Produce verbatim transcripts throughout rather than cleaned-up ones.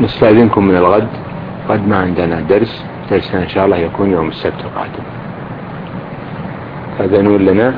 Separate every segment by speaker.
Speaker 1: نستأذنكم من الغد، غد ما عندنا درس، درسنا إن شاء الله يكون يوم السبت القادم. أذنوا لنا.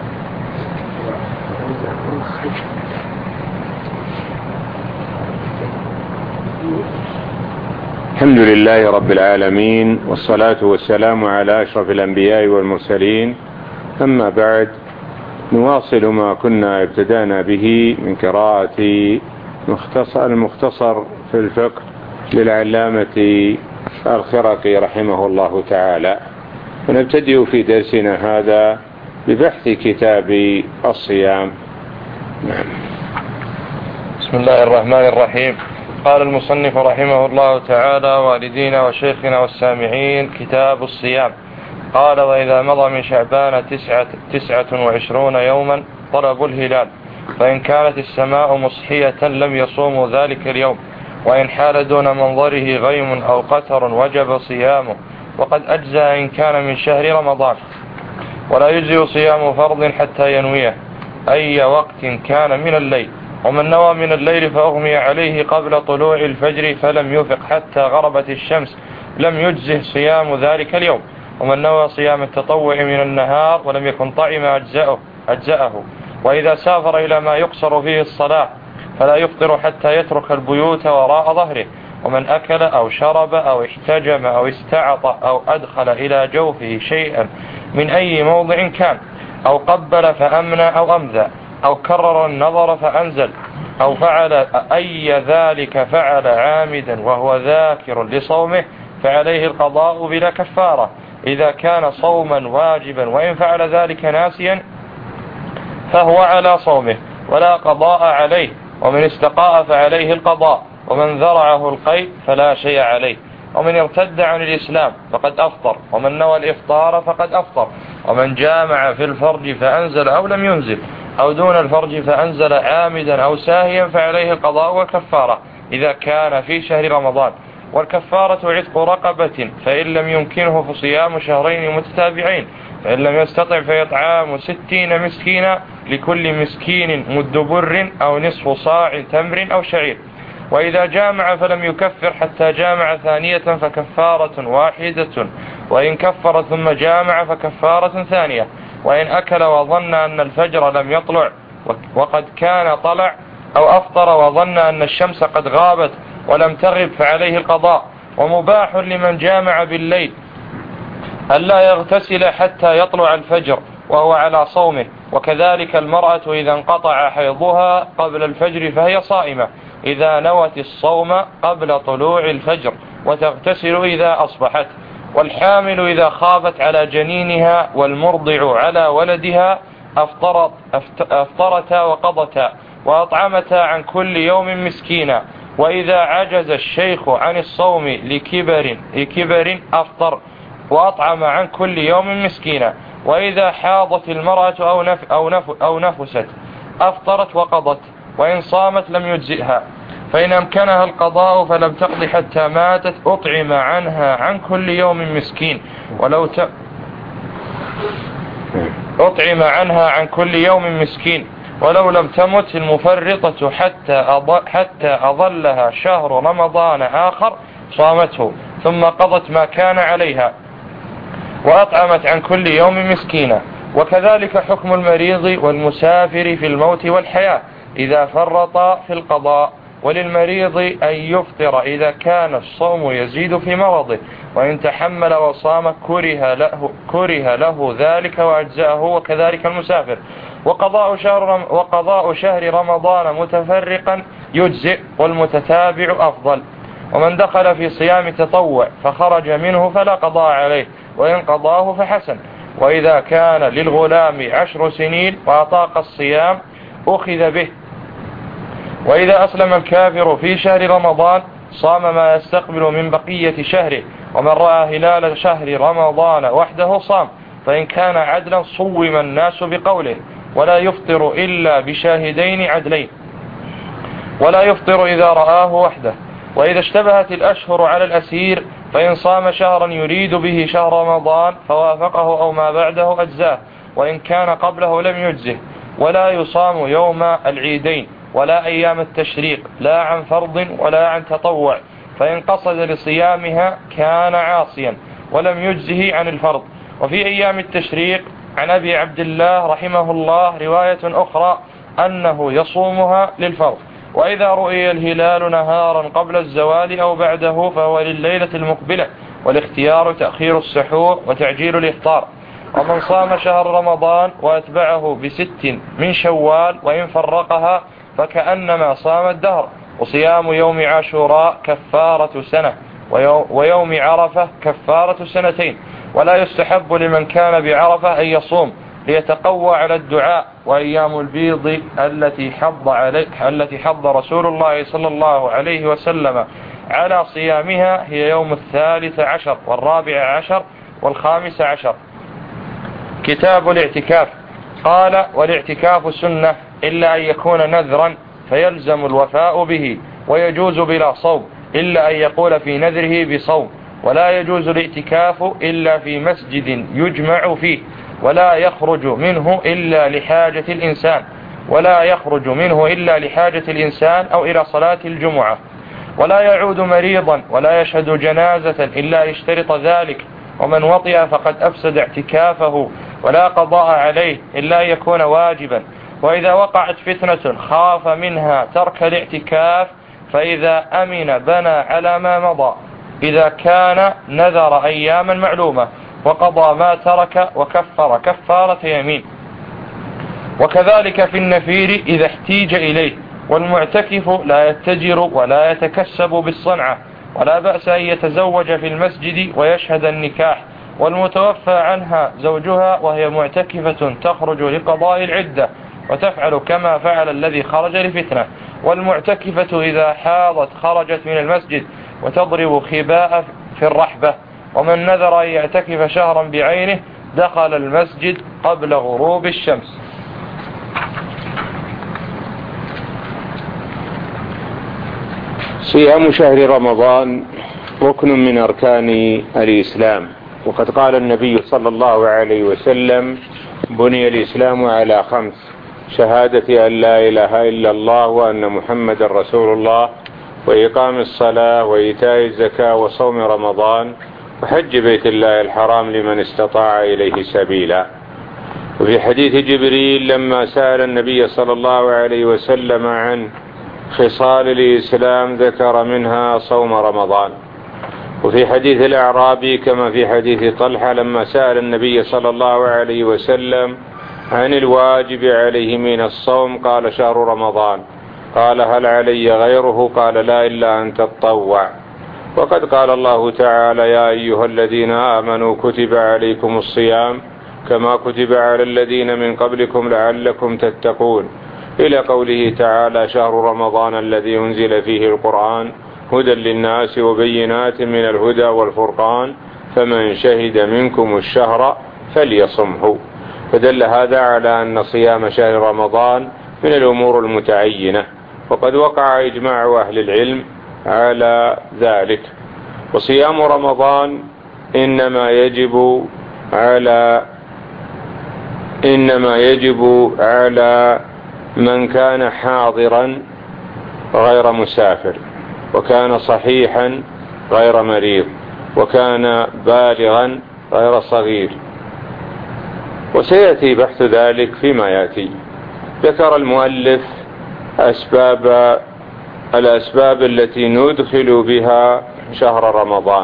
Speaker 1: الحمد لله رب العالمين، والصلاة والسلام على أشرف الأنبياء والمرسلين. أما بعد، نواصل ما كنا ابتدأنا به من قراءة مختصر المختصر في الفقه للعلامة الخرقي رحمه الله تعالى، ونبتدئ في درسنا هذا ببحث كتاب الصيام. نعم.
Speaker 2: بسم الله الرحمن الرحيم. قال المصنف رحمه الله تعالى: والدينا وشيخنا والسامعين، كتاب الصيام. قال: وإذا مضى من شعبان تسعة, تسعة وعشرون يوما طلبوا الهلال، فإن كانت السماء مصحية لم يصوموا ذلك اليوم، وإن حال دون منظره غيم أو قتر وجب صيامه، وقد أجزى إن كان من شهر رمضان. ولا يجزي صيام فرض حتى ينويه أي وقت كان من الليل، ومن نوى من الليل فأغمي عليه قبل طلوع الفجر فلم يفق حتى غربت الشمس لم يجزه صيام ذلك اليوم، ومن نوى صيام التطوع من النهار ولم يكن طعم أجزأه, أجزأه. وإذا سافر إلى ما يقصر فيه الصلاة فلا يفطر حتى يترك البيوت وراء ظهره، ومن أكل أو شرب أو احتجم أو استعط أو أدخل إلى جوفه شيئا من أي موضع كان، أو قبل فأمنى أو أمذى، أو كرر النظر فأنزل، أو فعل أي ذلك فعل عامدا وهو ذاكر لصومه فعليه القضاء بلا كفارة إذا كان صوما واجبا، وإن فعل ذلك ناسيا فهو على صومه ولا قضاء عليه، ومن استقاء فعليه القضاء، ومن ذرعه القيء فلا شيء عليه، ومن ارتد عن الإسلام فقد أفطر، ومن نوى الإفطار فقد أفطر، ومن جامع في الفرج فأنزل أو لم ينزل، أو دون الفرج فأنزل عامدا أو ساهيا فعليه القضاء والكفارة إذا كان في شهر رمضان. والكفارة عتق رقبة، فإن لم يمكنه فصيام شهرين متتابعين، فإن لم يستطع فيطعام ستين مسكينا، لكل مسكين مد بر أو نصف صاع تمر أو شعير. وإذا جامع فلم يكفر حتى جامع ثانية فكفارة واحدة، وإن كفر ثم جامع فكفارة ثانية. وإن أكل وظن أن الفجر لم يطلع وقد كان طلع، أو أفطر وظن أن الشمس قد غابت ولم تغب فعليه القضاء. ومباح لمن جامع بالليل ألا يغتسل حتى يطلع الفجر وهو على صومه، وكذلك المرأة إذا انقطع حيضها قبل الفجر فهي صائمة إذا نوت الصوم قبل طلوع الفجر، وتغتسل إذا أصبحت. والحامل إذا خافت على جنينها والمرضع على ولدها أفطرت أفطرتا وقضتا وأطعمتا عن كل يوم مسكينا. وإذا عجز الشيخ عن الصوم لكبر, لكبر أفطر وأطعم عن كل يوم مسكينا. وإذا حاضت المرأة أو, نف أو, نف أو نفست أفطرت وقضت، وإن صامت لم يجزئها. فإن أمكنها القضاء فلم تقض حتى ماتت أطعم عنها عن كل يوم مسكين، ولو ت... أطعم عنها عن كل يوم مسكين ولو لم تمت المفرطة حتى, أض... حتى أظلها شهر رمضان آخر صامته ثم قضت ما كان عليها وأطعمت عن كل يوم مسكينا. وكذلك حكم المريض والمسافر في الموت والحياة إذا فرط في القضاء. وللمريض أن يفطر إذا كان الصوم يزيد في مرضه، وإن تحمل وصام كره له, كره له ذلك وأجزأه، وكذلك المسافر. وقضاء شهر, وقضاء شهر رمضان متفرقا يجزئ، والمتتابع أفضل. ومن دخل في صيام تطوع فخرج منه فلا قضاء عليه، وإن قضاه فحسن. وإذا كان للغلام عشر سنين وأطاق الصيام أخذ به. وإذا أسلم الكافر في شهر رمضان صام ما يستقبل من بقية شهره، ومن رأى هلال شهر رمضان وحده صام، فإن كان عدلا صوم الناس بقوله. ولا يفطر إلا بشاهدين عدلين، ولا يفطر إذا رآه وحده. وإذا اشتبهت الأشهر على الأسير فإن صام شهرا يريد به شهر رمضان فوافقه أو ما بعده أجزاه، وإن كان قبله لم يجزه. ولا يصام يوم العيدين ولا أيام التشريق لا عن فرض ولا عن تطوع، فإن قصد لصيامها كان عاصيا ولم يجزه عن الفرض. وفي أيام التشريق عن أبي عبد الله رحمه الله رواية أخرى أنه يصومها للفرض. وإذا رؤي الهلال نهارا قبل الزوال أو بعده فهو لليلة المقبلة، والاختيار تأخير السحور وتعجيل الإفطار. ومن صام شهر رمضان وأتبعه بست من شوال وإن فرقها فكأنما صام الدهر. وصيام يوم عاشوراء كفارة سنة، ويوم عرفة كفارة سنتين. ولا يستحب لمن كان بعرفة أن يصوم ليتقوى على الدعاء. وأيام البيض التي حض عليه التي حض رسول الله صلى الله عليه وسلم على صيامها هي يوم الثالث عشر والرابع عشر والخامس عشر. كتاب الاعتكاف. قال: والاعتكاف سنة إلا أن يكون نذرا فيلزم الوفاء به، ويجوز بلا صوم إلا أن يقول في نذره بصوم. ولا يجوز الاعتكاف إلا في مسجد يجمع فيه، ولا يخرج منه إلا لحاجة الإنسان ولا يخرج منه إلا لحاجة الإنسان أو إلى صلاة الجمعة. ولا يعود مريضا ولا يشهد جنازة إلا يشترط ذلك. ومن وطئ فقد أفسد اعتكافه، ولا قضاء عليه إلا يكون واجبا. وإذا وقعت فتنة خاف منها ترك الاعتكاف، فإذا أمن بنى على ما مضى إذا كان نذر أياما معلومة، وقضى ما ترك وكفر كفارة يمين. وكذلك في النفير إذا احتيج إليه. والمعتكف لا يتجر ولا يتكسب بالصنعة، ولا بأس أن يتزوج في المسجد ويشهد النكاح. والمتوفى عنها زوجها وهي معتكفة تخرج لقضاء العدة، وتفعل كما فعل الذي خرج لفتنة. والمعتكفة إذا حاضت خرجت من المسجد وتضرب خباء في الرحبة. ومن نذر أن يعتكف شهرا بعينه دخل المسجد قبل غروب الشمس.
Speaker 1: صيام شهر رمضان ركن من أركان الإسلام، وقد قال النبي صلى الله عليه وسلم: بني الإسلام على خمس: شهادة أن لا إله إلا الله وأن محمد رسول الله، وإقام الصلاة، وإيتاء الزكاة، وصوم رمضان، وحج بيت الله الحرام لمن استطاع إليه سبيلا. وفي حديث جبريل لما سأل النبي صلى الله عليه وسلم عن خصال الإسلام ذكر منها صوم رمضان. وفي حديث الأعرابي كما في حديث طلحة لما سأل النبي صلى الله عليه وسلم عن الواجب عليه من الصوم قال: شهر رمضان. قال: هل علي غيره؟ قال: لا إلا أن تطوع. وقد قال الله تعالى: يا أيها الذين آمنوا كتب عليكم الصيام كما كتب على الذين من قبلكم لعلكم تتقون، إلى قوله تعالى: شهر رمضان الذي أنزل فيه القرآن هدى للناس وبينات من الهدى والفرقان فمن شهد منكم الشهر فليصمه. فدل هذا على أن صيام شهر رمضان من الأمور المتعينة، وقد وقع إجماع أهل العلم على ذلك. وصيام رمضان إنما يجب على إنما يجب على من كان حاضرا غير مسافر، وكان صحيحا غير مريض، وكان بالغا غير صغير. وسيأتي بحث ذلك فيما يأتي. ذكر المؤلف أسباب الأسباب التي ندخل بها شهر رمضان،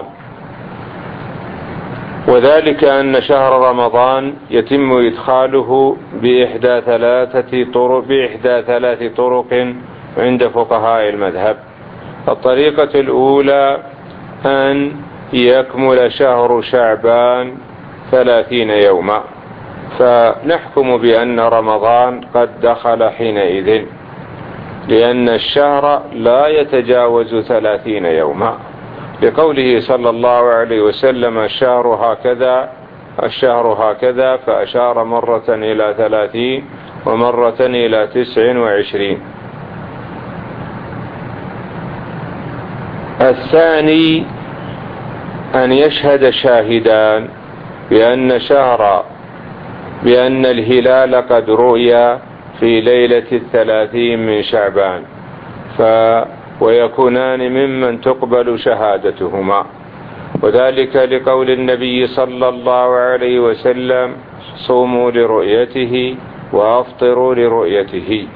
Speaker 1: وذلك أن شهر رمضان يتم إدخاله بإحدى ثلاثة طرق بإحدى ثلاث طرق عند فقهاء المذهب. الطريقة الأولى أن يكمل شهر شعبان ثلاثين يوما، فنحكم بأن رمضان قد دخل حينئذ، لأن الشهر لا يتجاوز ثلاثين يوما، لقوله صلى الله عليه وسلم: الشهر هكذا الشهر هكذا، فأشار مرة إلى ثلاثين ومرة إلى تسع وعشرين. الثاني أن يشهد شاهدان بأن شهر بأن الهلال قد رؤي في ليلة الثلاثين من شعبان، ويكونان ممن تقبل شهادتهما، وذلك لقول النبي صلى الله عليه وسلم: صوموا لرؤيته وأفطروا لرؤيته.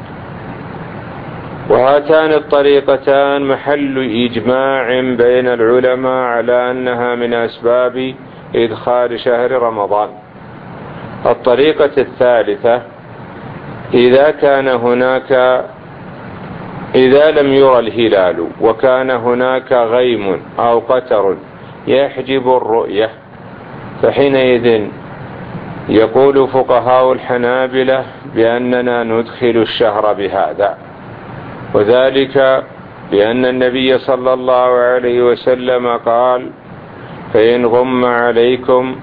Speaker 1: وهاتان الطريقتان محل إجماع بين العلماء على أنها من أسباب إدخال شهر رمضان. الطريقة الثالثة: إذا كان هناك إذا لم يرى الهلال وكان هناك غيم أو قتر يحجب الرؤية، فحينئذ يقول فقهاء الحنابلة بأننا ندخل الشهر بهذا، وذلك لأن النبي صلى الله عليه وسلم قال: فإن غم عليكم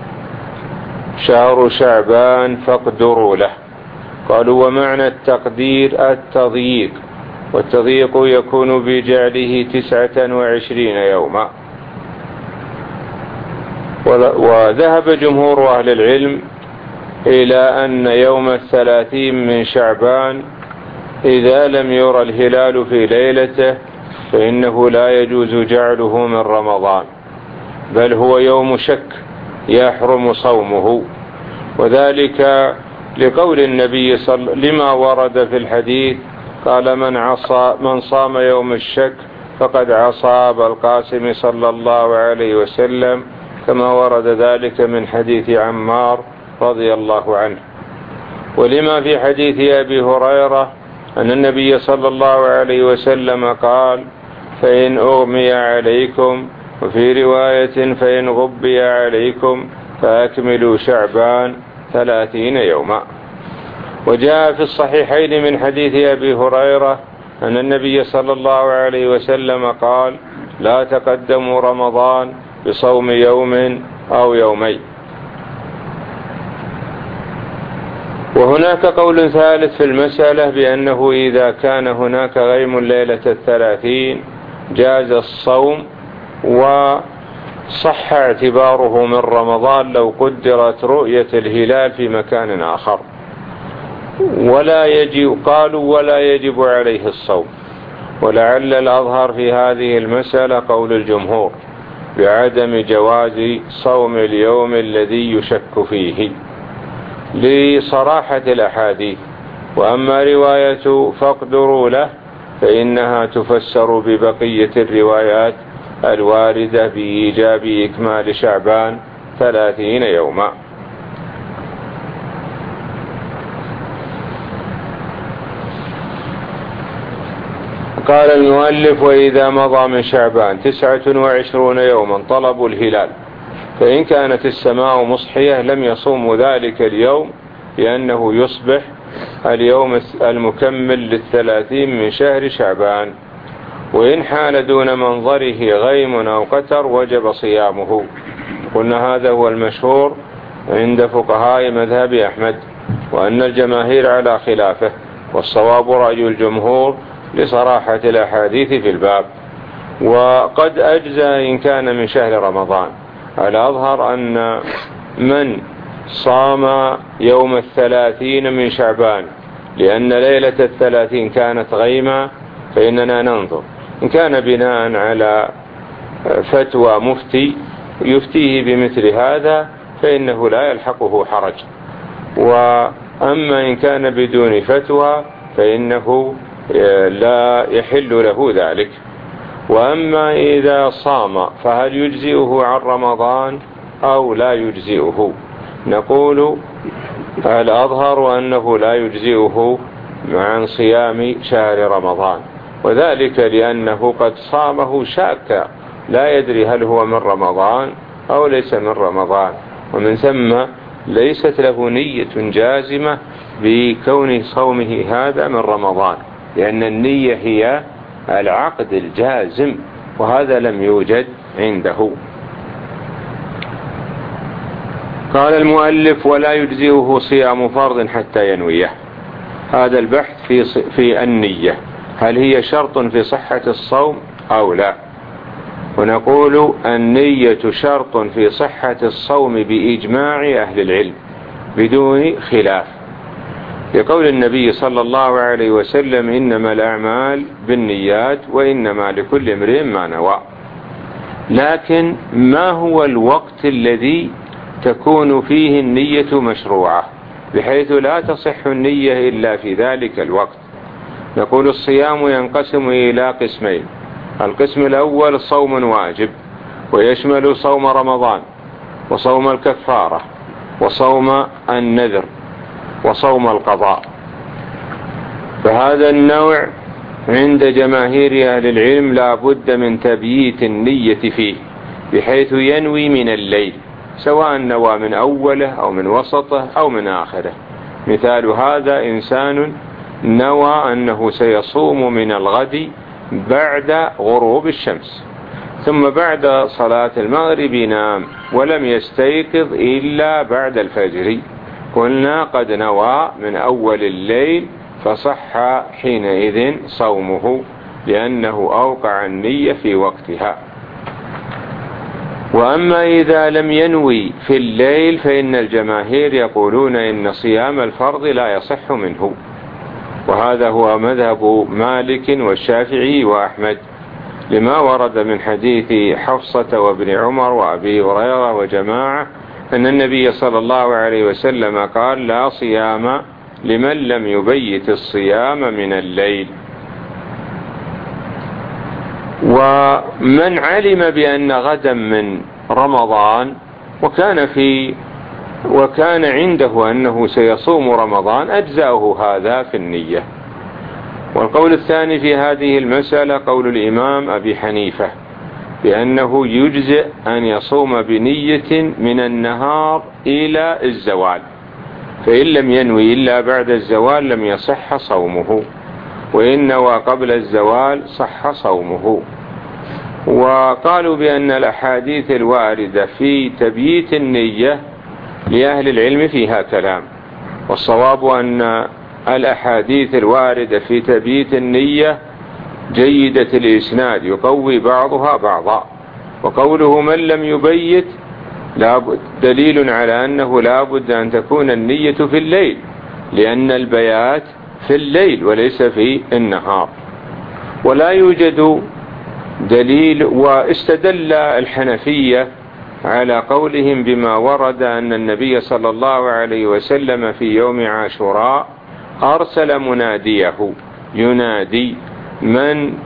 Speaker 1: شهر شعبان فاقدروا له. قالوا: ومعنى التقدير التضييق، والتضييق يكون بجعله تسعة وعشرين يوما. وذهب جمهور أهل العلم إلى أن يوم الثلاثين من شعبان إذا لم يرى الهلال في ليلته فإنه لا يجوز جعله من رمضان، بل هو يوم شك يحرم صومه، وذلك لقول النبي صلى لما ورد في الحديث قال: من عصى من صام يوم الشك فقد عصى أبا القاسم صلى الله عليه وسلم، كما ورد ذلك من حديث عمار رضي الله عنه. ولما في حديث أبي هريرة أن النبي صلى الله عليه وسلم قال: فإن أغمي عليكم، وفي رواية: فإن غبي عليكم فأكملوا شعبان ثلاثين يوما. وجاء في الصحيحين من حديث أبي هريرة أن النبي صلى الله عليه وسلم قال: لا تقدموا رمضان بصوم يوم أو يومين. وهناك قول ثالث في المسألة بأنه إذا كان هناك غيم ليلة الثلاثين جاز الصوم وصح اعتباره من رمضان لو قدرت رؤية الهلال في مكان آخر، ولا يجب قالوا ولا يجب عليه الصوم. ولعل الأظهر في هذه المسألة قول الجمهور بعدم جواز صوم اليوم الذي يشك فيه لصراحة الأحاديث. وأما رواية فاقدروا له فإنها تفسر ببقية الروايات الواردة بإيجاب إكمال شعبان ثلاثين يوما. قال المؤلف: وإذا مضى من شعبان تسعة وعشرون يوما طلبوا الهلال، فإن كانت السماء مصحية لم يصوموا ذلك اليوم لأنه يصبح اليوم المكمل للثلاثين من شهر شعبان. وإن حال دون منظره غيم أو قتر وجب صيامه. قلنا هذا هو المشهور عند فقهاء مذهب أحمد، وأن الجماهير على خلافه، والصواب رأي الجمهور لصراحة الأحاديث في الباب. وقد أجزى إن كان من شهر رمضان. الأظهر أن من صام يوم الثلاثين من شعبان لأن ليلة الثلاثين كانت غيمة فإننا ننظر، إن كان بناء على فتوى مفتي يفتيه بمثل هذا فإنه لا يلحقه حرج، وأما إن كان بدون فتوى فإنه لا يحل له ذلك. وأما إذا صام فهل يجزئه عن رمضان أو لا يجزئه؟ نقول الأظهر أنه لا يجزئه عن صيام شهر رمضان، وذلك لأنه قد صامه شاكا لا يدري هل هو من رمضان أو ليس من رمضان، ومن ثم ليست له نية جازمة بكون صومه هذا من رمضان، لأن النية هي العقد الجازم، وهذا لم يوجد عنده. قال المؤلف: ولا يجزئه صيام فرض حتى ينويه. هذا البحث في في النية، هل هي شرط في صحة الصوم أو لا؟ ونقول النية شرط في صحة الصوم بإجماع أهل العلم بدون خلاف. لقول النبي صلى الله عليه وسلم: إنما الأعمال بالنيات وإنما لكل امرئ ما نوى. لكن ما هو الوقت الذي تكون فيه النية مشروعة بحيث لا تصح النية إلا في ذلك الوقت؟ نقول: الصيام ينقسم إلى قسمين. القسم الأول صوم واجب، ويشمل صوم رمضان وصوم الكفارة وصوم النذر وصوم القضاء. فهذا النوع عند جماهير أهل العلم لا بد من تبييت النية فيه بحيث ينوي من الليل، سواء نوى من أوله أو من وسطه أو من آخره. مثال هذا: إنسان نوى أنه سيصوم من الغد بعد غروب الشمس، ثم بعد صلاة المغرب نام ولم يستيقظ إلا بعد الفجر، قلنا قد نوى من أول الليل فصح حينئذ صومه لأنه أوقع النية في وقتها. وأما إذا لم ينوي في الليل فإن الجماهير يقولون إن صيام الفرض لا يصح منه، وهذا هو مذهب مالك والشافعي وأحمد، لما ورد من حديث حفصة وابن عمر وأبي هريرة وجماعة أن النبي صلى الله عليه وسلم قال: لا صيام لمن لم يبيت الصيام من الليل. ومن علم بأن غدا من رمضان وكان في وكان عنده أنه سيصوم رمضان أجزأه هذا في النية. والقول الثاني في هذه المسألة قول الإمام أبي حنيفة بأنه يجزئ أن يصوم بنية من النهار إلى الزوال، فإن لم ينوي إلا بعد الزوال لم يصح صومه، وإن نوى قبل الزوال صح صومه. وقالوا بأن الأحاديث الواردة في تبييت النية لأهل العلم فيها كلام، والصواب أن الأحاديث الواردة في تبييت النية جيدة الإسناد يقوي بعضها بعضا. وقوله من لم يبيت دليل على أنه لا بد أن تكون النية في الليل، لأن البيات في الليل وليس في النهار. ولا يوجد دليل. واستدل الحنفية على قولهم بما ورد أن النبي صلى الله عليه وسلم في يوم عاشوراء أرسل مناديه ينادي: من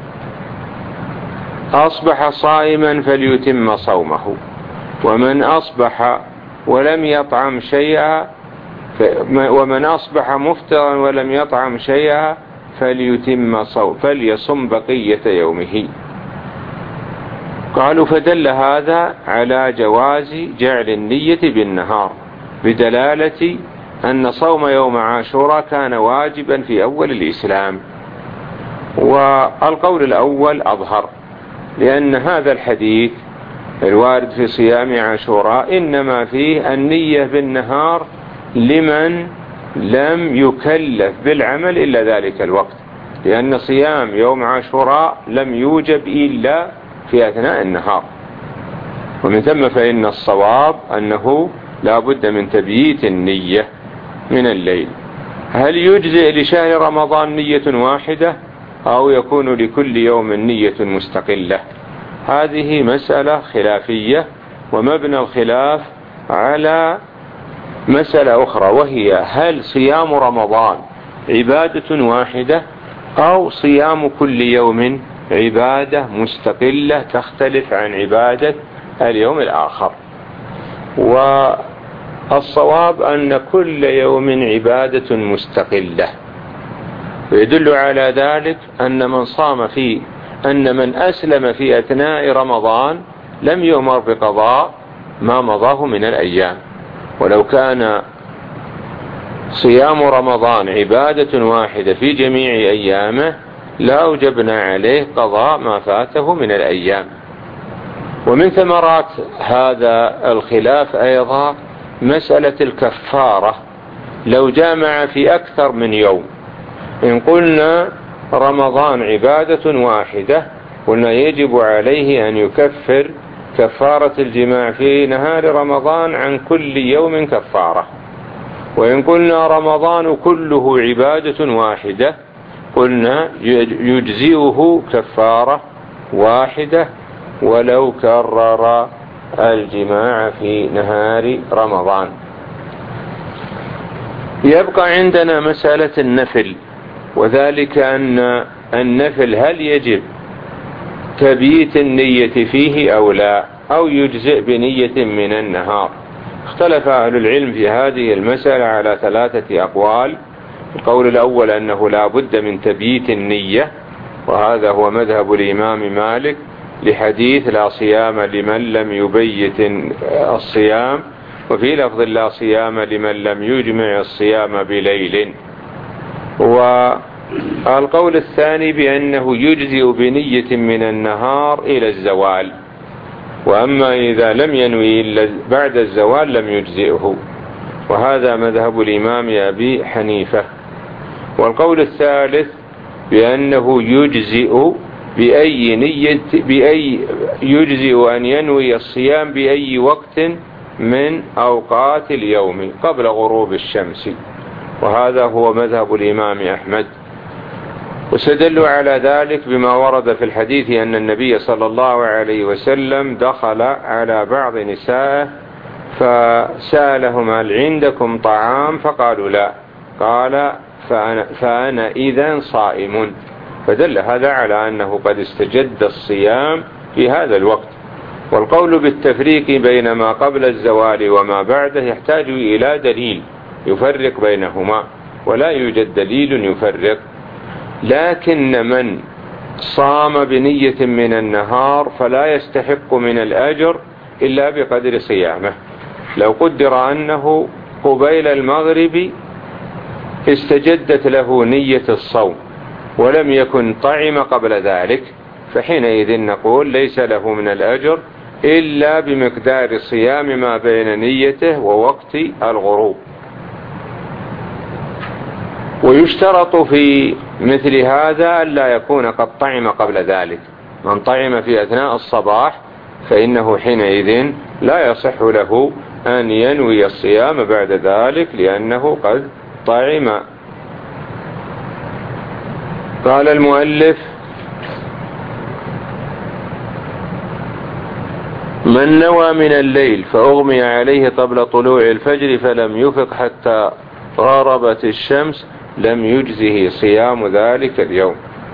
Speaker 1: أصبح صائما فليتم صومه، ومن أصبح ولم يطعم شيئا ومن أصبح مفطرا ولم يطعم شيئا فليتم صوم فليصم بقية يومه. قالوا: فدل هذا على جواز جعل النية بالنهار بدلالة أن صوم يوم عاشوراء كان واجبا في أول الإسلام. والقول الأول أظهر، لأن هذا الحديث الوارد في صيام عاشوراء إنما فيه النية بالنهار لمن لم يكلف بالعمل إلا ذلك الوقت، لأن صيام يوم عاشوراء لم يوجب إلا في أثناء النهار. ومن ثم فإن الصواب أنه لا بد من تبييت النية من الليل. هل يجزئ لشهر رمضان نية واحدة أو يكون لكل يوم نية مستقلة؟ هذه مسألة خلافية، ومبنى الخلاف على مسألة أخرى، وهي هل صيام رمضان عبادة واحدة أو صيام كل يوم عبادة مستقلة تختلف عن عبادة اليوم الآخر؟ والصواب أن كل يوم عبادة مستقلة. ويدل على ذلك أن من صام فيه أن من أسلم في أثناء رمضان لم يؤمر بقضاء ما مضاه من الأيام، ولو كان صيام رمضان عبادة واحدة في جميع أيامه لا أوجبنا عليه قضاء ما فاته من الأيام. ومن ثمرات هذا الخلاف أيضا مسألة الكفارة لو جامع في أكثر من يوم. إن قلنا رمضان عبادة واحدة قلنا يجب عليه أن يكفر كفارة الجماع في نهار رمضان عن كل يوم كفارة. وإن قلنا رمضان كله عبادة واحدة قلنا يجزئه كفارة واحدة ولو كرر الجماع في نهار رمضان. يبقى عندنا مسألة النفل، وذلك أن النفل هل يجب تبييت النية فيه أو لا، أو يجزئ بنية من النهار. اختلف أهل العلم في هذه المسألة على ثلاثة أقوال. القول الأول أنه لا بد من تبييت النية، وهذا هو مذهب الإمام مالك لحديث لا صيام لمن لم يبيت الصيام، وفي لفظ لا صيام لمن لم يجمع الصيام بليل. والقول الثاني بأنه يجزئ بنية من النهار إلى الزوال، وأما إذا لم ينوي إلا بعد الزوال لم يجزئه، وهذا مذهب الإمام أبي حنيفة. والقول الثالث بأنه يجزئ بأي نية بأي يجزئ أن ينوي الصيام بأي وقت من أوقات اليوم قبل غروب الشمس، وهذا هو مذهب الإمام أحمد. واستدلوا على ذلك بما ورد في الحديث أن النبي صلى الله عليه وسلم دخل على بعض نسائه فسألهم هل عندكم طعام؟ فقالوا لا. قال فأنا, فأنا إذن صائم، فدل هذا على أنه قد استجد الصيام في هذا الوقت. والقول بالتفريق بين ما قبل الزوال وما بعده يحتاج إلى دليل يفرق بينهما، ولا يوجد دليل يفرق. لكن من صام بنية من النهار فلا يستحق من الأجر إلا بقدر صيامه. لو قدر أنه قبيل المغرب استجدت له نية الصوم ولم يكن طعم قبل ذلك، فحينئذ نقول ليس له من الأجر إلا بمقدار صيام ما بين نيته ووقت الغروب. ويشترط في مثل هذا ألا يكون قد طعم قبل ذلك. من طعم في أثناء الصباح فإنه حينئذ لا يصح له أن ينوي الصيام بعد ذلك لأنه قد طعم. قال المؤلف: من نوى من الليل فأغمي عليه قبل طلوع الفجر فلم يفق حتى غربت الشمس لم يجزه صيام ذلك اليوم.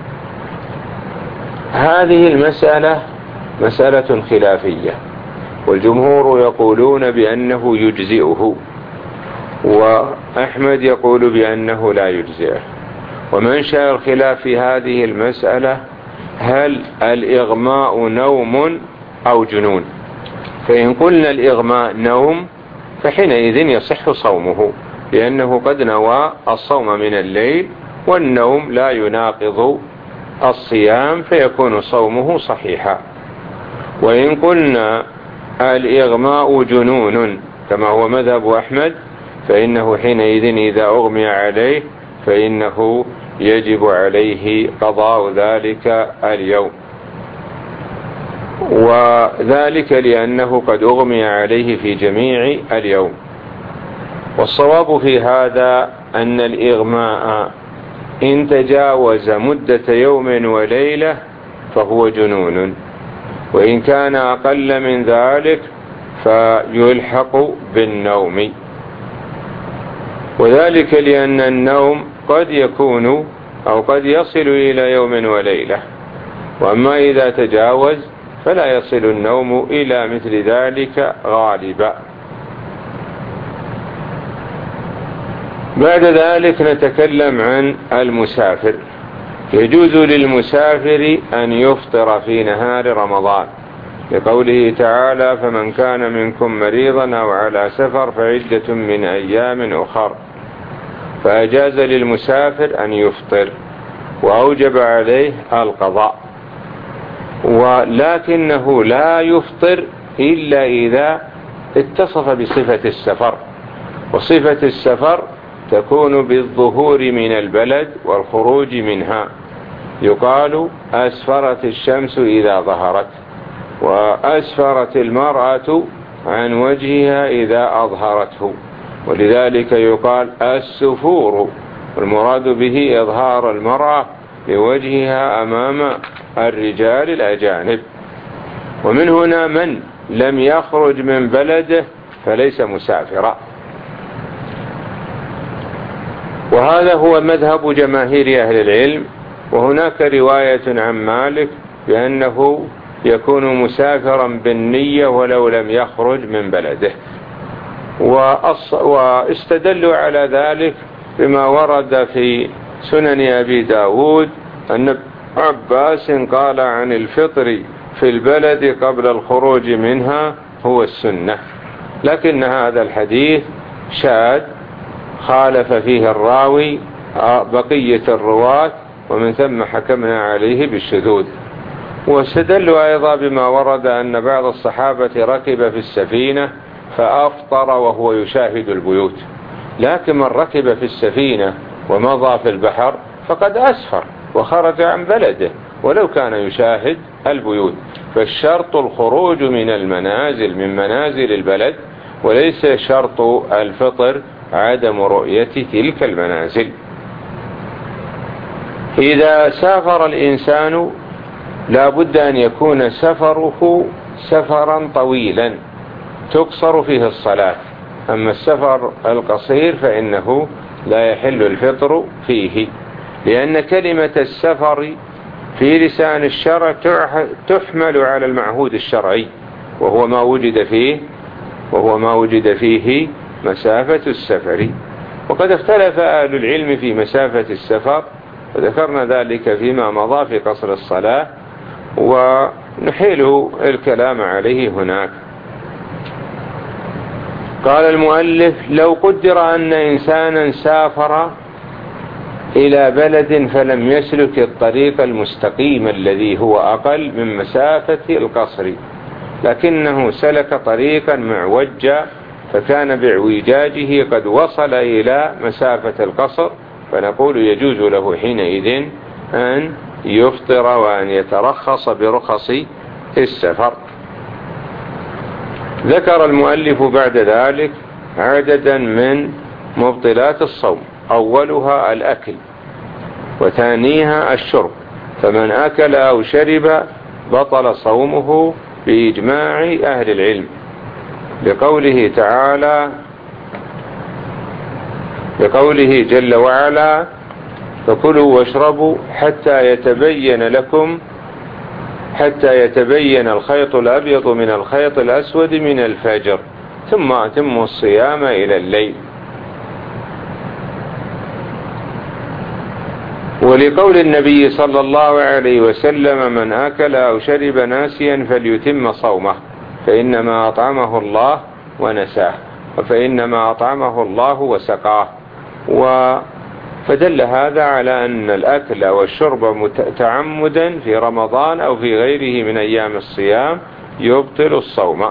Speaker 1: هذه المسألة مسألة خلافية، والجمهور يقولون بأنه يجزئه، وأحمد يقول بأنه لا يجزئه. ومنشأ الخلاف في هذه المسألة هل الإغماء نوم أو جنون؟ فإن قلنا الإغماء نوم فحينئذ يصح صومه، لأنه قد نوى الصوم من الليل، والنوم لا يناقض الصيام فيكون صومه صحيحا. وإن قلنا الإغماء جنون كما هو مذهب أحمد فإنه حينئذ إذا أغمي عليه فإنه يجب عليه قضاء ذلك اليوم، وذلك لأنه قد أغمي عليه في جميع اليوم. والصواب في هذا أن الإغماء إن تجاوز مدة يوم وليلة فهو جنون، وإن كان أقل من ذلك فيلحق بالنوم. وذلك لأن النوم قد يكون أو قد يصل إلى يوم وليلة، وأما إذا تجاوز فلا يصل النوم إلى مثل ذلك غالبا. بعد ذلك نتكلم عن المسافر. يجوز للمسافر أن يفطر في نهار رمضان لقوله تعالى: فمن كان منكم مريضا أو على سفر فعدة من أيام أخر، فأجاز للمسافر أن يفطر وأوجب عليه القضاء، ولكنه لا يفطر إلا إذا اتصف بصفة السفر، وصفة السفر تكون بالظهور من البلد والخروج منها. يقال: أسفرت الشمس إذا ظهرت، وأسفرت المرأة عن وجهها إذا أظهرته. ولذلك يقال السفور، والمراد به إظهار المرأة بوجهها أمام الرجال الأجانب. ومن هنا من لم يخرج من بلده فليس مسافرا، وهذا هو مذهب جماهير أهل العلم. وهناك رواية عن مالك بأنه يكون مسافرا بالنية ولو لم يخرج من بلده، واستدلوا على ذلك بما ورد في سنن أبي داود أن عباس قال عن الفطر في البلد قبل الخروج منها هو السنة، لكن هذا الحديث شاذ خالف فيه الراوي بقية الرواة، ومن ثم حكمنا عليه بالشذوذ. واستدلوا أيضا بما ورد أن بعض الصحابة ركب في السفينة فأفطر وهو يشاهد البيوت، لكن من ركب في السفينة ومضى في البحر فقد أسفر وخرج عن بلده ولو كان يشاهد البيوت. فالشرط الخروج من المنازل من منازل البلد، وليس شرط الفطر عدم رؤية تلك المنازل. إذا سافر الإنسان لا بد أن يكون سفره سفرا طويلا تقصر فيه الصلاة، أما السفر القصير فإنه لا يحل الفطر فيه، لأن كلمة السفر في لسان الشرع تحمل على المعهود الشرعي، وهو ما وجد فيه وهو ما وجد فيه مسافة السفر. وقد اختلف أهل العلم في مسافة السفر، وذكرنا ذلك فيما مضى في قصر الصلاة، ونحيل الكلام عليه هناك. قال المؤلف: لو قدر أن إنسانا سافر إلى بلد فلم يسلك الطريق المستقيم الذي هو أقل من مسافة القصر، لكنه سلك طريقا معوجا فكان باعوجاجه قد وصل إلى مسافة القصر، فنقول يجوز له حينئذ أن يفطر وأن يترخص برخص السفر. ذكر المؤلف بعد ذلك عددا من مبطلات الصوم، أولها الأكل، وثانيها الشرب، فمن أكل أو شرب بطل صومه بإجماع أهل العلم، لقوله تعالى لقوله جل وعلا: فكلوا واشربوا حتى يتبين لكم حتى يتبين الخيط الأبيض من الخيط الأسود من الفجر ثم أتموا الصيام إلى الليل. ولقول النبي صلى الله عليه وسلم: من أكل أو شرب ناسيا فليتم صومه فإنما أطعمه الله ونساه، وفإنما أطعمه الله وسقاه. فدل هذا على أن الأكل والشرب تعمدا في رمضان أو في غيره من أيام الصيام يبطل الصوم.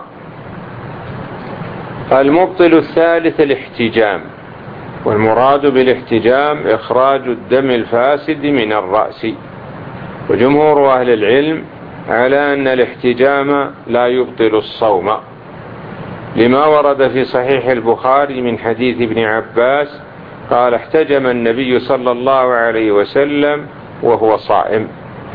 Speaker 1: المبطل الثالث الاحتجام، والمراد بالاحتجام إخراج الدم الفاسد من الرأس، وجمهور أهل العلم على أن الاحتجام لا يبطل الصوم، لما ورد في صحيح البخاري من حديث ابن عباس قال: احتجم النبي صلى الله عليه وسلم وهو صائم،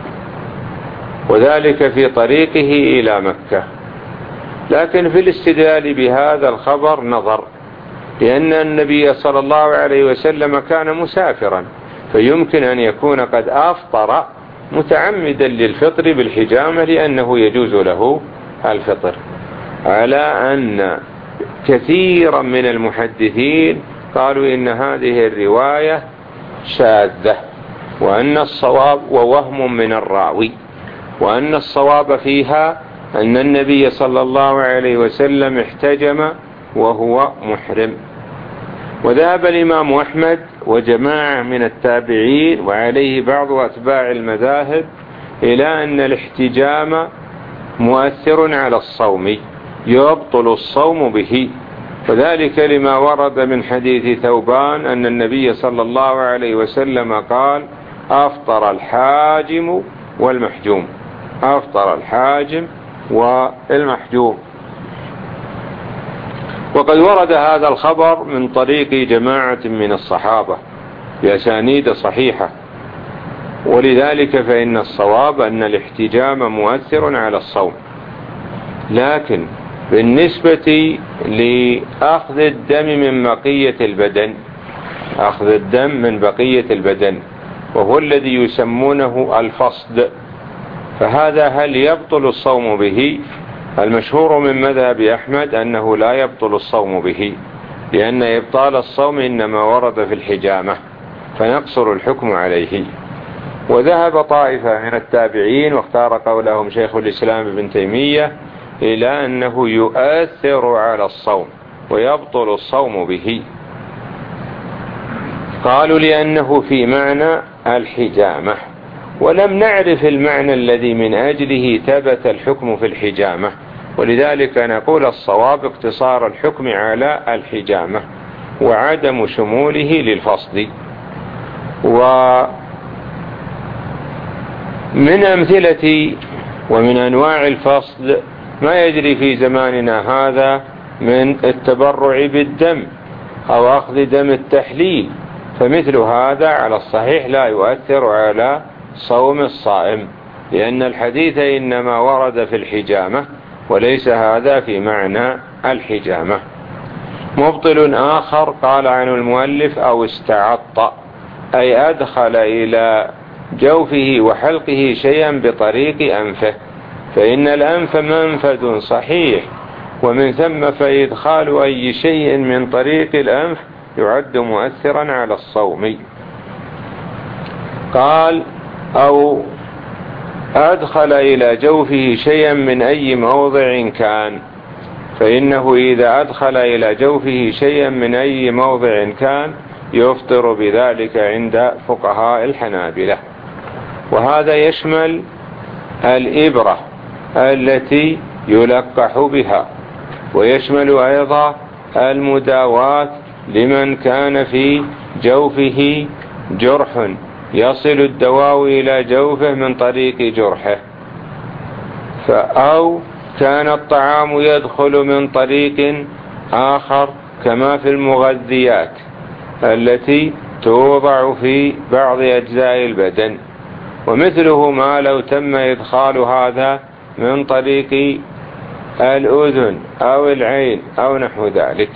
Speaker 1: وذلك في طريقه إلى مكة. لكن في الاستدلال بهذا الخبر نظر، لأن النبي صلى الله عليه وسلم كان مسافرا، فيمكن أن يكون قد أفطر متعمدا للفطر بالحجامة لأنه يجوز له الفطر، على أن كثيرا من المحدثين قالوا إن هذه الرواية شاذة، وأن الصواب ووهم من الراوي، وأن الصواب فيها أن النبي صلى الله عليه وسلم احتجم وهو محرم. وذهب الإمام أحمد وجماعة من التابعين وعليه بعض أتباع المذاهب إلى أن الاحتجام مؤثر على الصوم يبطل الصوم به، وذلك لما ورد من حديث ثوبان أن النبي صلى الله عليه وسلم قال: أفطر الحاجم والمحجوم، أفطر الحاجم والمحجوم. وقد ورد هذا الخبر من طريق جماعة من الصحابة بأسانيد صحيحة، ولذلك فإن الصواب أن الاحتجام مؤثر على الصوم. لكن بالنسبة لأخذ الدم من بقية البدن، أخذ الدم من بقية البدن وهو الذي يسمونه الفصد، فهذا هل يبطل الصوم به؟ المشهور من مذهب أحمد أنه لا يبطل الصوم به، لأن إبطال الصوم إنما ورد في الحجامة، فنقصر الحكم عليه. وذهب طائفة من التابعين واختار قولهم شيخ الإسلام ابن تيمية إلى أنه يؤثر على الصوم ويبطل الصوم به. قالوا لأنه في معنى الحجامة، ولم نعرف المعنى الذي من أجله ثبت الحكم في الحجامة، ولذلك نقول الصواب اقتصار الحكم على الحجامة وعدم شموله للفصد. ومن أمثلة ومن أنواع الفصد ما يجري في زماننا هذا من التبرع بالدم أو أخذ دم التحليل، فمثل هذا على الصحيح لا يؤثر على صوم الصائم، لأن الحديث إنما ورد في الحجامة وليس هذا في معنى الحجامة. مبطل آخر قال عنه المؤلف أو استعط، أي أدخل إلى جوفه وحلقه شيئا بطريق أنفه، فإن الأنف منفذ صحيح، ومن ثم فإدخال أي شيء من طريق الأنف يعد مؤثرا على الصوم. قال أو أدخل إلى جوفه شيئا من أي موضع كان، فإنه إذا أدخل إلى جوفه شيئا من أي موضع كان يفطر بذلك عند فقهاء الحنابلة. وهذا يشمل الإبرة التي يلقح بها، ويشمل أيضا المداواة لمن كان في جوفه جرح يصل الدواء إلى جوفه من طريق جرحه، أو كان الطعام يدخل من طريق آخر كما في المغذيات التي توضع في بعض أجزاء البدن، ومثله ما لو تم إدخال هذا من طريق الأذن أو العين أو نحو ذلك.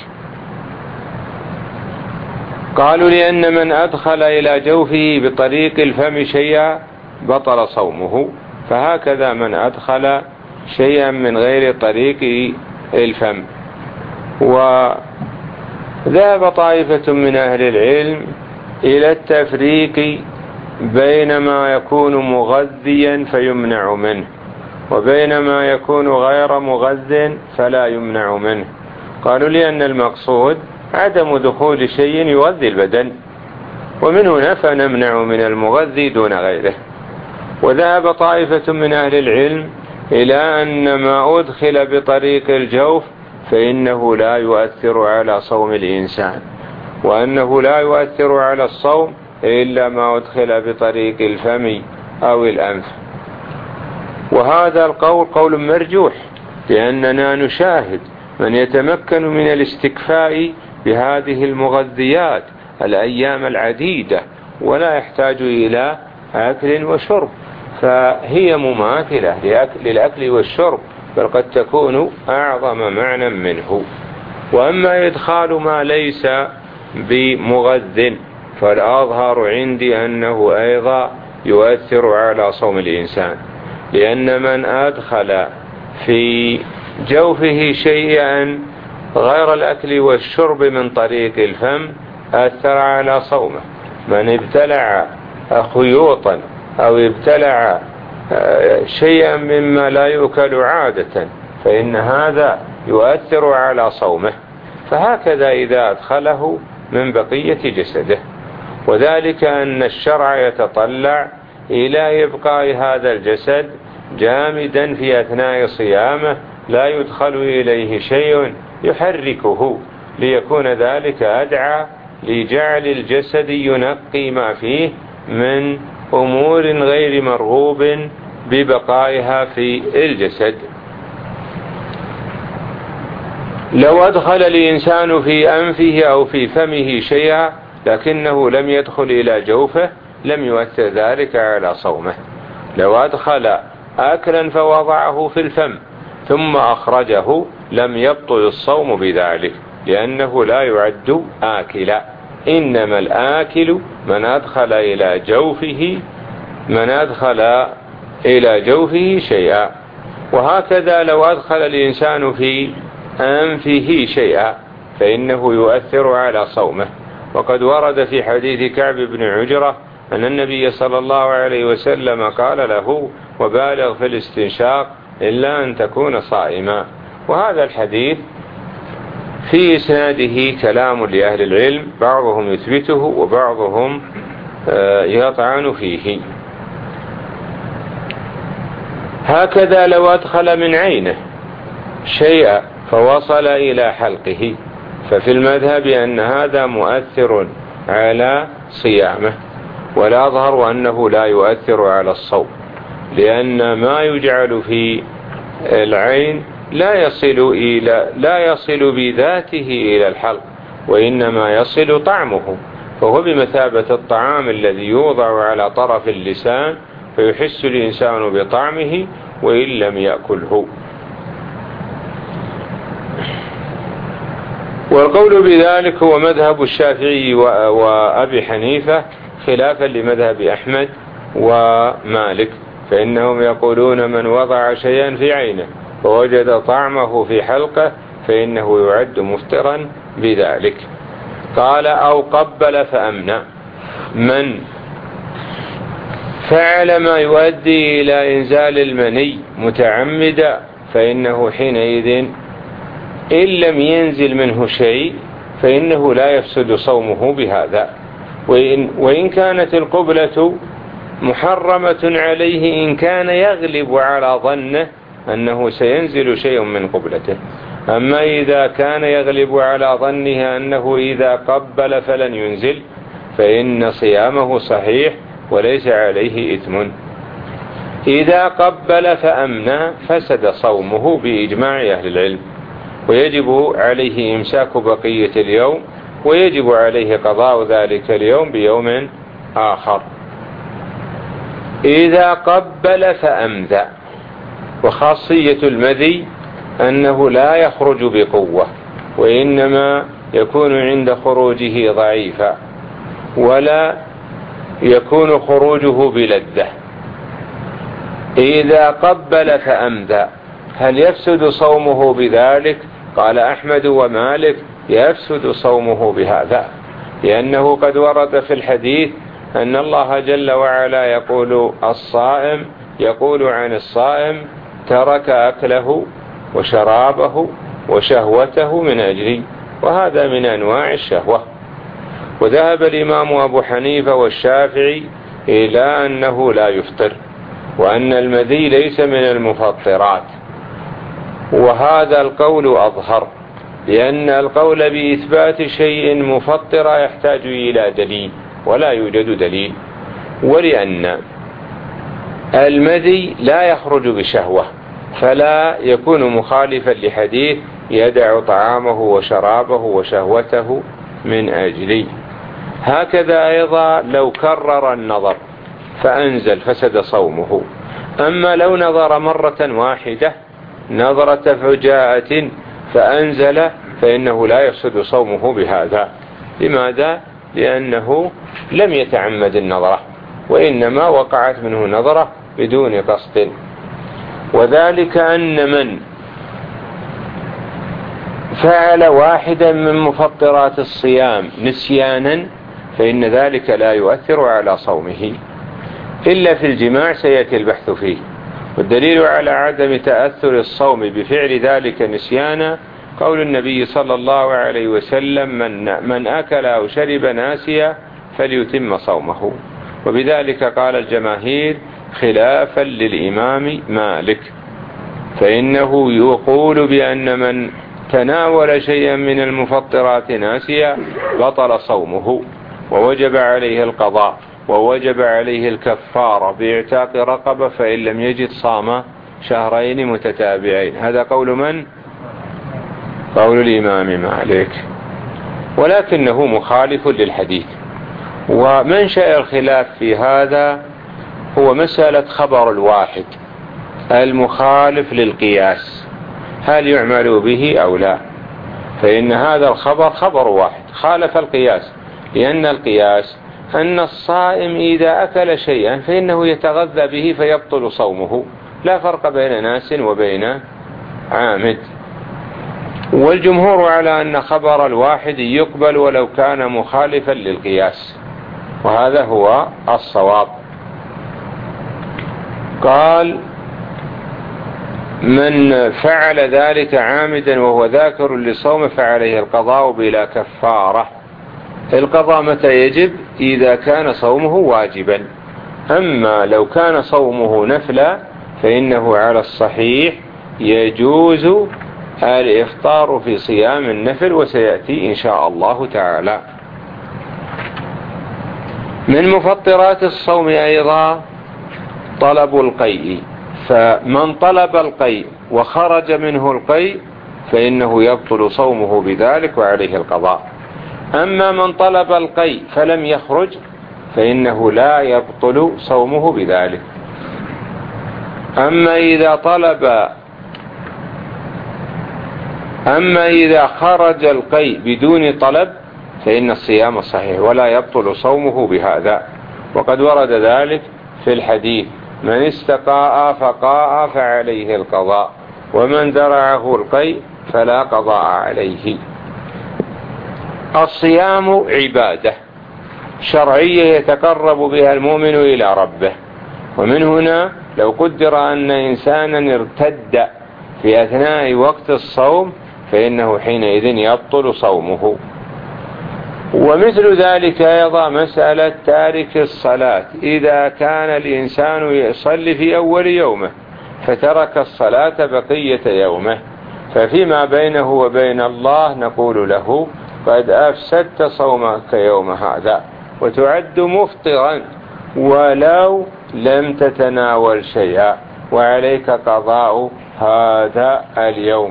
Speaker 1: قالوا لأن من أدخل إلى جوفه بطريق الفم شيئا بطل صومه، فهكذا من أدخل شيئا من غير طريق الفم. وذهب طائفة من أهل العلم إلى التفريق بين ما يكون مغذيا فيمنع منه وبين ما يكون غير مغذ فلا يمنع منه. قالوا لأن المقصود عدم دخول شيء يغذي البدن، ومن هنا فنمنع من المغذي دون غيره. وذهب طائفة من أهل العلم إلى أن ما أدخل بطريق الجوف فإنه لا يؤثر على صوم الإنسان، وأنه لا يؤثر على الصوم إلا ما أدخل بطريق الفم أو الأنف. وهذا القول قول مرجوح، لأننا نشاهد من يتمكن من الاستكفاء بهذه المغذيات الأيام العديدة ولا يحتاج إلى أكل وشرب، فهي مماثلة للأكل والشرب، بل قد تكون أعظم معنى منه. وأما إدخال ما ليس بمغذ فالأظهر عندي أنه أيضا يؤثر على صوم الإنسان، لأن من أدخل في جوفه شيئا غير الأكل والشرب من طريق الفم أثر على صومه. من ابتلع خيوطا أو ابتلع شيئا مما لا يؤكل عادة فإن هذا يؤثر على صومه، فهكذا إذا أدخله من بقية جسده. وذلك أن الشرع يتطلع إلى إبقاء هذا الجسد جامدا في أثناء صيامه لا يدخل إليه شيء يحركه، ليكون ذلك أدعى لجعل الجسد ينقي ما فيه من أمور غير مرغوب ببقائها في الجسد. لو أدخل الإنسان في أنفه أو في فمه شيئا لكنه لم يدخل إلى جوفه لم يؤثر ذلك على صومه. لو أدخل أكلا فوضعه في الفم ثم أخرجه لم يبطل الصوم بذلك، لأنه لا يعد آكلا، إنما الآكل من أدخل إلى جوفه من أدخل إلى جوفه شيئا. وهكذا لو أدخل الإنسان في أنفه شيئا فإنه يؤثر على صومه. وقد ورد في حديث كعب بن عجرة أن النبي صلى الله عليه وسلم قال له: وبالغ في الاستنشاق إلا أن تكون صائما. وهذا الحديث في إسناده كلام لأهل العلم، بعضهم يثبته وبعضهم يطعن فيه. هكذا لو أدخل من عينه شيئا فوصل إلى حلقه ففي المذهب أن هذا مؤثر على صيامه، والأظهر أنه لا يؤثر على الصوم، لأن ما يجعل في العين لا يصل إلى لا يصل بذاته إلى الحلق، وإنما يصل طعمه، فهو بمثابة الطعام الذي يوضع على طرف اللسان فيحس الإنسان بطعمه وإن لم يأكله. والقول بذلك هو مذهب الشافعي وأبي حنيفة خلافا لمذهب أحمد ومالك، فإنهم يقولون من وضع شيئا في عينه ووجد طعمه في حلقه فإنه يعد مفطرا بذلك. قال: أو قبل فأمنى. من فعل ما يؤدي إلى إنزال المني متعمدا فإنه حينئذ إن لم ينزل منه شيء فإنه لا يفسد صومه بهذا. وإن, وإن كانت القبلة محرمة عليه إن كان يغلب على ظنه أنه سينزل شيء من قبلته. أما إذا كان يغلب على ظنه أنه إذا قبل فلن ينزل فإن صيامه صحيح وليس عليه إثم. إذا قبل فأمنى فسد صومه بإجماع أهل العلم، ويجب عليه إمساك بقية اليوم، ويجب عليه قضاء ذلك اليوم بيوم آخر. إذا قبل فأمذى. وخاصية المذي أنه لا يخرج بقوة، وإنما يكون عند خروجه ضعيفا، ولا يكون خروجه بلذة. إذا قبل فأمذى هل يفسد صومه بذلك؟ قال أحمد ومالك: يفسد صومه بهذا، لأنه قد ورد في الحديث أن الله جل وعلا يقول الصائم يقول عن الصائم: ترك أكله وشرابه وشهوته من أجلي. وهذا من أنواع الشهوة. وذهب الإمام أبو حنيفة والشافعي إلى أنه لا يفطر، وأن المذي ليس من المفطرات، وهذا القول أظهر، لأن القول بإثبات شيء مفطر يحتاج إلى دليل، ولا يوجد دليل. ولأن المذي لا يخرج بشهوة فلا يكون مخالفا لحديث: يدع طعامه وشرابه وشهوته من أجلي. هكذا أيضا لو كرر النظر فأنزل فسد صومه. أما لو نظر مرة واحدة نظرة فجاءة فأنزل فإنه لا يفسد صومه بهذا. لماذا؟ لأنه لم يتعمد النظرة، وإنما وقعت منه نظرة بدون قصد. وذلك أن من فعل واحدا من مفطرات الصيام نسيانا فإن ذلك لا يؤثر على صومه إلا في الجماع، سيأتي البحث فيه. والدليل على عدم تأثر الصوم بفعل ذلك نسيانا قول النبي صلى الله عليه وسلم: من, من أكل أو شرب ناسيا فليتم صومه. وبذلك قال الجماهير خلافا للإمام مالك، فإنه يقول بأن من تناول شيئا من المفطرات ناسيا بطل صومه، ووجب عليه القضاء، ووجب عليه الكفارة باعتاق رقبة، فإن لم يجد صام شهرين متتابعين. هذا قول من؟ قول الإمام مالك، ولكنه مخالف للحديث. ومنشأ الخلاف في هذا هو مسألة خبر الواحد المخالف للقياس، هل يعمل به أو لا؟ فإن هذا الخبر خبر واحد خالف القياس، لأن القياس أن الصائم إذا أكل شيئا فإنه يتغذى به فيبطل صومه، لا فرق بين ناس وبين عامد. والجمهور على أن خبر الواحد يقبل ولو كان مخالفا للقياس، وهذا هو الصواب. قال: من فعل ذلك عامدا وهو ذاكر لصوم فعليه القضاء بلا كفارة. القضاء متى يجب؟ إذا كان صومه واجبا. أما لو كان صومه نفلا فإنه على الصحيح يجوز الإفطار في صيام النفل، وسيأتي إن شاء الله تعالى. من مفطرات الصوم أيضا طلب القيء، فمن طلب القيء وخرج منه القيء فإنه يبطل صومه بذلك وعليه القضاء. أما من طلب القيء فلم يخرج فإنه لا يبطل صومه بذلك. أما إذا طلب أما إذا خرج القيء بدون طلب فإن الصيام صحيح ولا يبطل صومه بهذا، وقد ورد ذلك في الحديث: من استقاء فقاء فعليه القضاء، ومن ذرعه القيء فلا قضاء عليه. الصيام عبادة شرعية يتقرب بها المؤمن إلى ربه، ومن هنا لو قدر أن إنسانا ارتد في أثناء وقت الصوم فإنه حينئذ يبطل صومه. ومثل ذلك أيضا مسألة تارك الصلاة، إذا كان الإنسان يصلي في أول يومه فترك الصلاة بقية يومه، ففيما بينه وبين الله نقول له: قد أفسدت صومك يوم هذا وتعد مفطرا ولو لم تتناول شيئا، وعليك قضاء هذا اليوم.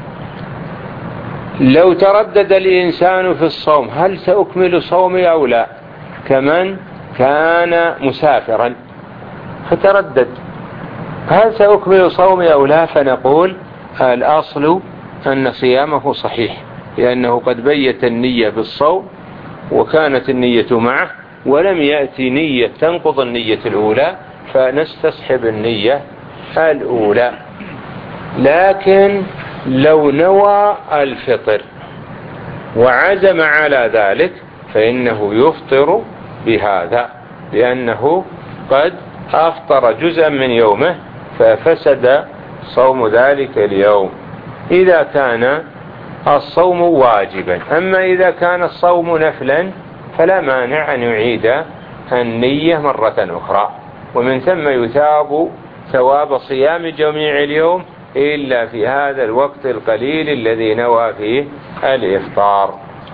Speaker 1: لو تردد الإنسان في الصوم هل سأكمل صومي أو لا، كمن كان مسافرا فتردد هل سأكمل صومي أو لا، فنقول الأصل أن صيامه صحيح، لأنه قد بيت النية بالصوم وكانت النية معه ولم يأتي نية تنقض النية الأولى، فنستصحب النية الأولى. لكن لو نوى الفطر وعزم على ذلك فإنه يفطر بهذا، لأنه قد أفطر جزءا من يومه ففسد صوم ذلك اليوم إذا كان الصوم واجبا. أما إذا كان الصوم نفلا فلا مانع أن يعيد النية مرة أخرى، ومن ثم يثاب ثواب صيام جميع اليوم إلا في هذا الوقت القليل الذي نوى فيه الإفطار.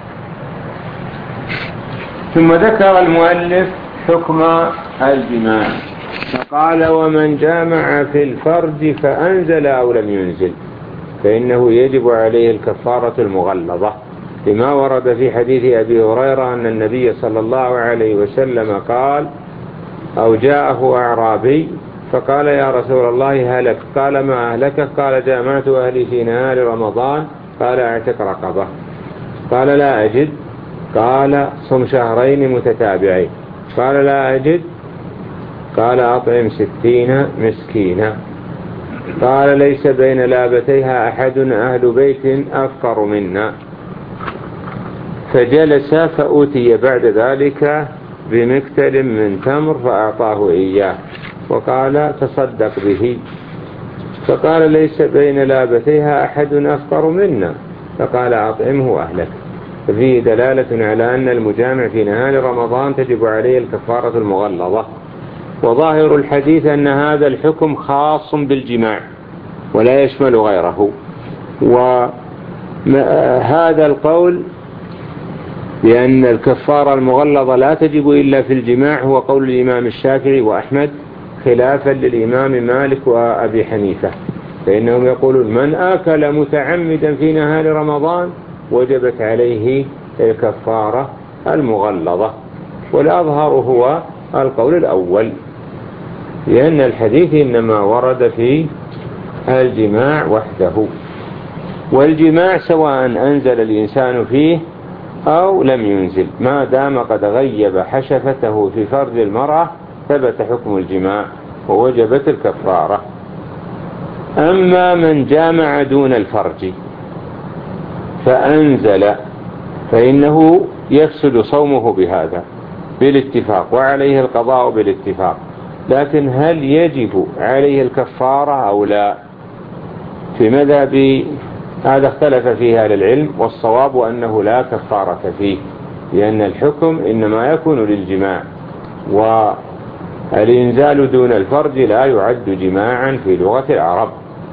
Speaker 1: ثم ذكر المؤلف حكم الجماع فقال: ومن جامع في الفرج فأنزل أو لم ينزل فإنه يجب عليه الكفارة المغلظة، لما ورد في حديث أبي هريرة أن النبي صلى الله عليه وسلم قال: أو جاءه أعرابي فقال: يا رسول الله هلك. قال: ما أهلكك؟ قال: جامعت أهلي في نهار رمضان. قال: اعتق رقبة. قال: لا أجد. قال: صم شهرين متتابعين. قال: لا أجد. قال: أطعم ستين مسكينا. قال: ليس بين لابتيها أحد أهل بيت أفقر منا. فجلس فأتي بعد ذلك بمكتل من تمر فأعطاه إياه وقال: تصدق به. فقال: ليس بين لابتيها أحد أفقر منا. فقال: أطعمه أهلك. ففيه دلالة على أن المجامع في نهار رمضان تجب عليه الكفارة المغلظة. وظاهر الحديث أن هذا الحكم خاص بالجماع ولا يشمل غيره، وهذا القول بأن الكفارة المغلظة لا تجب إلا في الجماع هو قول الإمام الشافعي وأحمد، خلافا للإمام مالك وأبي حنيفة. فإنهم يقولون من آكل متعمدا في نهار رمضان وجبت عليه الكفارة المغلظة. والأظهر هو القول الأول، لأن الحديث إنما ورد في الجماع وحده، والجماع سواء أنزل الإنسان فيه أو لم ينزل، ما دام قد غيب حشفته في فرج المرأة ثبت حكم الجماع ووجبت الكفارة. أما من جامع دون الفرج فأنزل فإنه يفسد صومه بهذا بالاتفاق، وعليه القضاء بالاتفاق. لكن هل يجب عليه الكفارة أو لا؟ في مذهب هذا اختلف فيه أهل العلم، والصواب أنه لا كفارة فيه، لأن الحكم إنما يكون للجماع، والإنزال دون الفرج لا يعد جماعا في لغة العرب.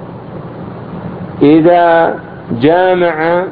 Speaker 1: إذا جامع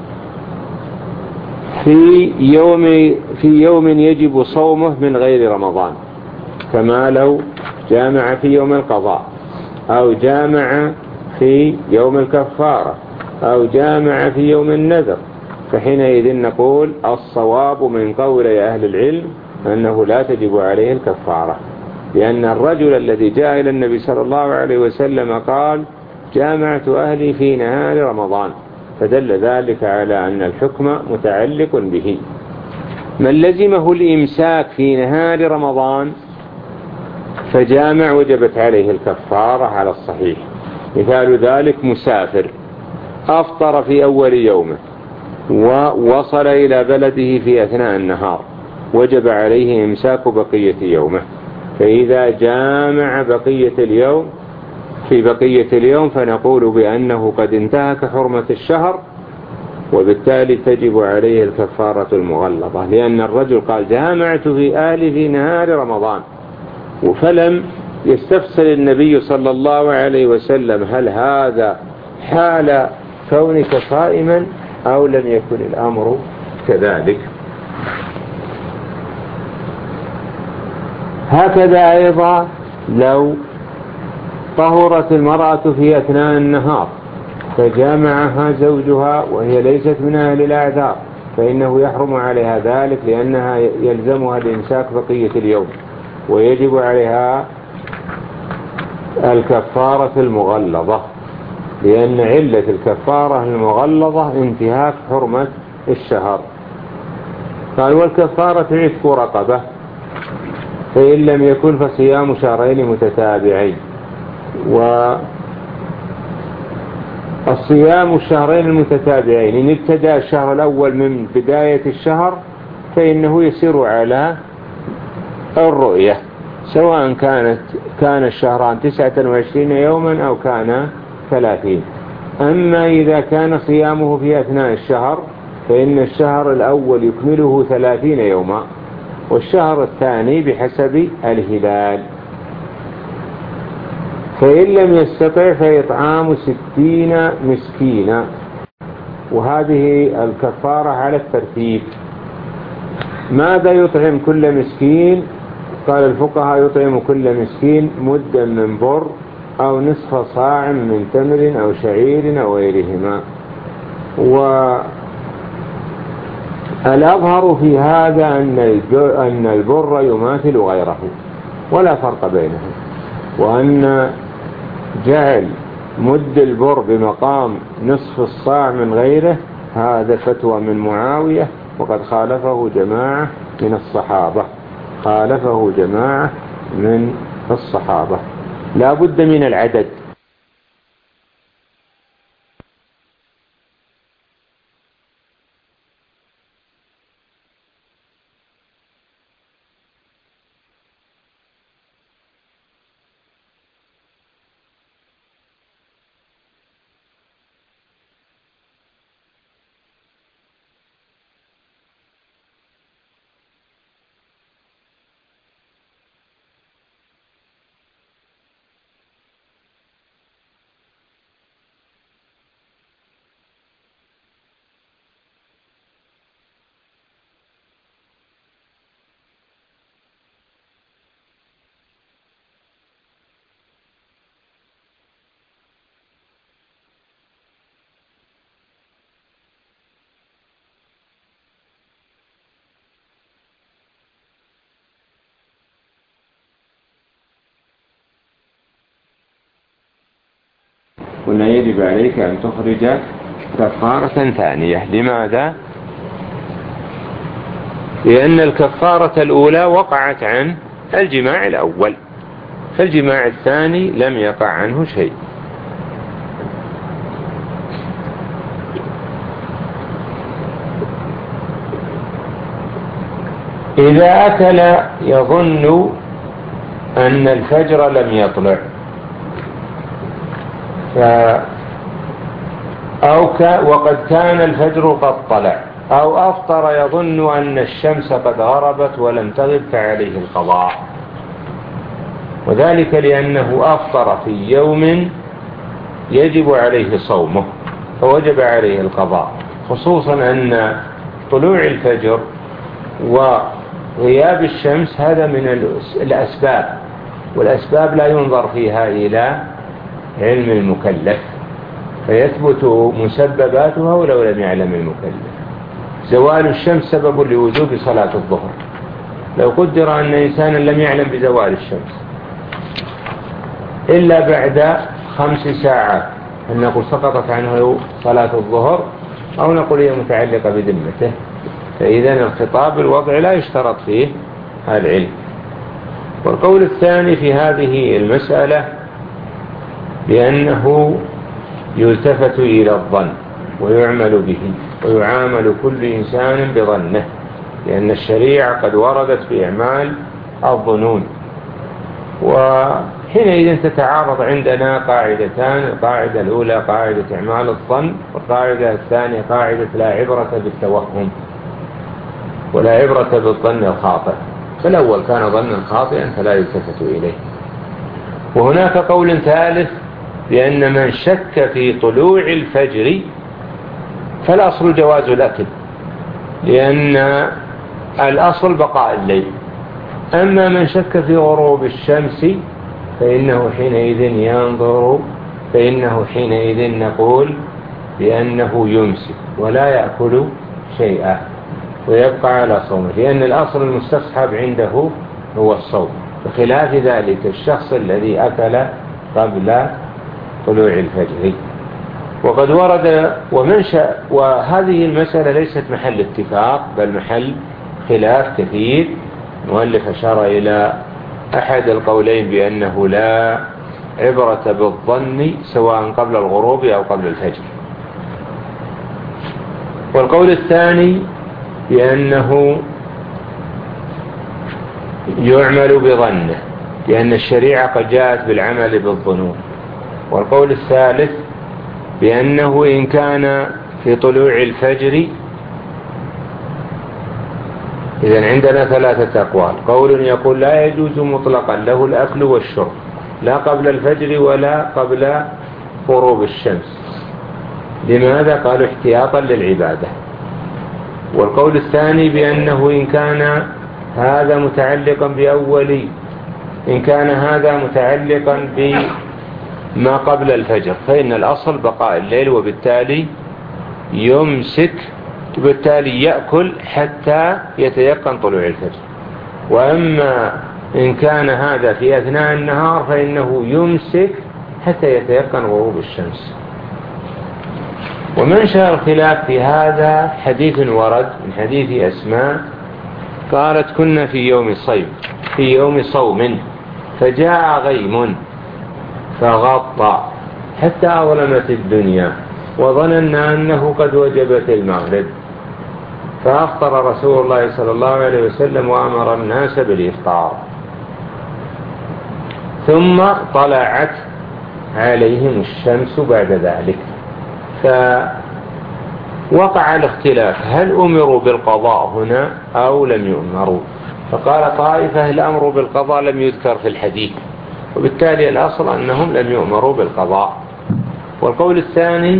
Speaker 1: في يوم في يوم يجب صومه من غير رمضان، كما لو جامع في يوم القضاء أو جامع في يوم الكفارة أو جامع في يوم النذر، فحينئذ نقول الصواب من قول أهل العلم أنه لا تجب عليه الكفارة، لأن الرجل الذي جاء إلى النبي صلى الله عليه وسلم قال جامعت أهلي في نهار رمضان، فدل ذلك على أن الحكم متعلق به. من لزمه الإمساك في نهار رمضان فجامع وجبت عليه الكفارة على الصحيح. مثال ذلك مسافر أفطر في أول يومه ووصل إلى بلده في أثناء النهار، وجب عليه إمساك بقية يومه، فإذا جامع بقية اليوم في بقية اليوم فنقول بأنه قد انتهك حرمة الشهر، وبالتالي تجب عليه الكفارة المغلظة، لأن الرجل قال جامعت في أهلي في نهار رمضان، فلم يستفسر النبي صلى الله عليه وسلم هل هذا حال كونك صائما أو لم يكن الأمر كذلك. هكذا أيضا لو طهرت المرأة في أثناء النهار فجامعها زوجها وهي ليست من أهل الأعذار، فإنه يحرم عليها ذلك، لأنها يلزمها الإمساك بقية اليوم ويجب عليها الكفارة المغلظة، لأن علة الكفارة المغلظة انتهاك حرمة الشهر. قال والكفارة عتق رقبة، فإن لم يكن فصيام شهرين متتابعين. والصيام الشهرين المتتابعين إن ابتدأ الشهر الأول من بداية الشهر فإنه يسير على الرؤية، سواء كانت كان الشهران تسعة وعشرين يوما أو كان ثلاثين. أما إذا كان صيامه في أثناء الشهر فإن الشهر الأول يكمله ثلاثين يوما، والشهر الثاني بحسب الهلال. فإن لم يستطع فإطعام ستين مسكينا، وهذه الكفارة على الترتيب. ماذا يطعم كل مسكين؟ قال الفقهاء يطعم كل مسكين مدا من بر أو نصف صاع من تمر أو شعير أو غيرهما. والأظهر في هذا أن البر يماثل غيره ولا فرق بينهم، وأن جعل مد البر بمقام نصف الصاع من غيره هذا فتوى من معاوية، وقد خالفه جماعة من الصحابة خالفه جماعة من الصحابة. لا بد من العدد. قلنا يجب عليك أن تخرج كفارة ثانية. لماذا؟ لأن الكفارة الأولى وقعت عن الجماع الأول، فالجماع الثاني لم يقع عنه شيء. إذا أكل يظن أن الفجر لم يطلع ف أو ك... وقد كان الفجر قد طلع، أو أفطر يظن أن الشمس قد غربت ولم تغب فعليه القضاء، وذلك لأنه أفطر في يوم يجب عليه صومه فوجب عليه القضاء، خصوصا أن طلوع الفجر وغياب الشمس هذا من الأسباب، والأسباب لا ينظر فيها إلى علم المكلف فيثبت مسبباتها ولو لم يعلم المكلف. زوال الشمس سبب لوجوب صلاة الظهر، لو قدر أن إنسانا لم يعلم بزوال الشمس إلا بعد خمس ساعات أن نقول سقطت عنه صلاة الظهر، أو نقول هي متعلقة بذمته، فإذا الخطاب الوضع لا يشترط فيه العلم. والقول الثاني في هذه المسألة بأنه يلتفت إلى الظن ويعمل به ويعامل كل إنسان بظنه، لأن الشريعة قد وردت في إعمال الظنون، وحينئذ تتعارض عندنا قاعدتان: القاعدة الأولى قاعدة إعمال الظن، والقاعدة الثانية قاعدة لا عبرة بالتوهم ولا عبرة بالظن الخاطئ، فالأول كان ظنا خاطئا فلا يلتفت إليه. وهناك قول ثالث بأن من شك في طلوع الفجر فالأصل جواز الأكل، لأن الأصل بقاء الليل، أما من شك في غروب الشمس فإنه حينئذ ينظر فإنه حينئذ نقول بأنه يمسك ولا يأكل شيئا ويبقى على صومه، لأن الأصل المستصحب عنده هو الصوم، بخلاف ذلك الشخص الذي أكل قبل طلوع الفجر. وقد ورد ومنشأ، وهذه المسألة ليست محل اتفاق بل محل خلاف كثير. المؤلف أشار إلى أحد القولين بأنه لا عبرة بالظن سواء قبل الغروب أو قبل الفجر، والقول الثاني بأنه يعمل بظنه لأن الشريعة قد جاءت بالعمل بالظنون، والقول الثالث بأنه إن كان في طلوع الفجر. إذن عندنا ثلاثة أقوال: قول يقول لا يجوز مطلقا له الأكل والشرب لا قبل الفجر ولا قبل غروب الشمس، لماذا؟ قالوا احتياطا للعبادة. والقول الثاني بأنه إن كان هذا متعلقا بأول إن كان هذا متعلقا بما قبل الفجر فإن الأصل بقاء الليل، وبالتالي يمسك وبالتالي يأكل حتى يتيقن طلوع الفجر. وأما إن كان هذا في أثناء النهار فإنه يمسك حتى يتيقن غروب الشمس. ومنشأ الخلاف في هذا حديث ورد من حديث أسماء قالت: كنا في يوم صيم في يوم صوم فجاء غيم فغطى حتى أظلمت الدنيا وظننا أنه قد وجبت المغرب، فأفطر رسول الله صلى الله عليه وسلم وأمر الناس بالإفطار، ثم طلعت عليهم الشمس بعد ذلك، فوقع الاختلاف هل أمروا بالقضاء هنا أو لم يؤمروا؟ فقال طائفة: الأمر بالقضاء لم يذكر في الحديث، وبالتالي الأصل أنهم لم يؤمروا بالقضاء. والقول الثاني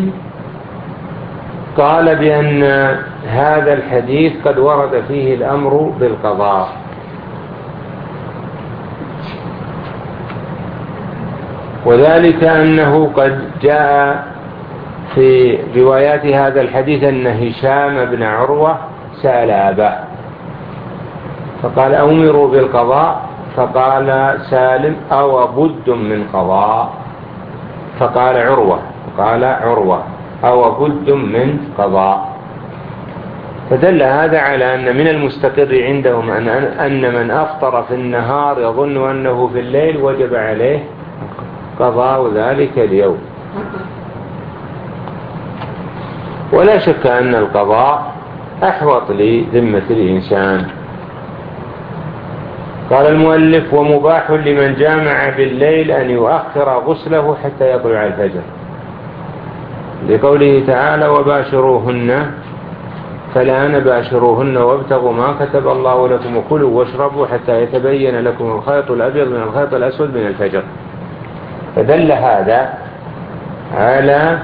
Speaker 1: قال بأن هذا الحديث قد ورد فيه الأمر بالقضاء، وذلك أنه قد جاء في روايات هذا الحديث أن هشام بن عروة سأل أباه فقال: أمروا بالقضاء؟ فقال سالم: أو بد من قضاء؟ فقال عروة: قال عروة أو بد من قضاء. فدل هذا على أن من المستقر عندهم أن من أفطر في النهار يظن أنه في الليل وجب عليه قضاء ذلك اليوم. ولا شك أن القضاء أحوط لذمة الإنسان. قال المؤلف: ومباح لمن جامع بالليل أن يؤخر غسله حتى يطلع الفجر، لقوله تعالى: وباشروهن فالآن باشروهن وابتغوا ما كتب الله لكم وكلوا واشربوا حتى يتبين لكم الخيط الأبيض من الخيط الأسود من الفجر. فدل هذا على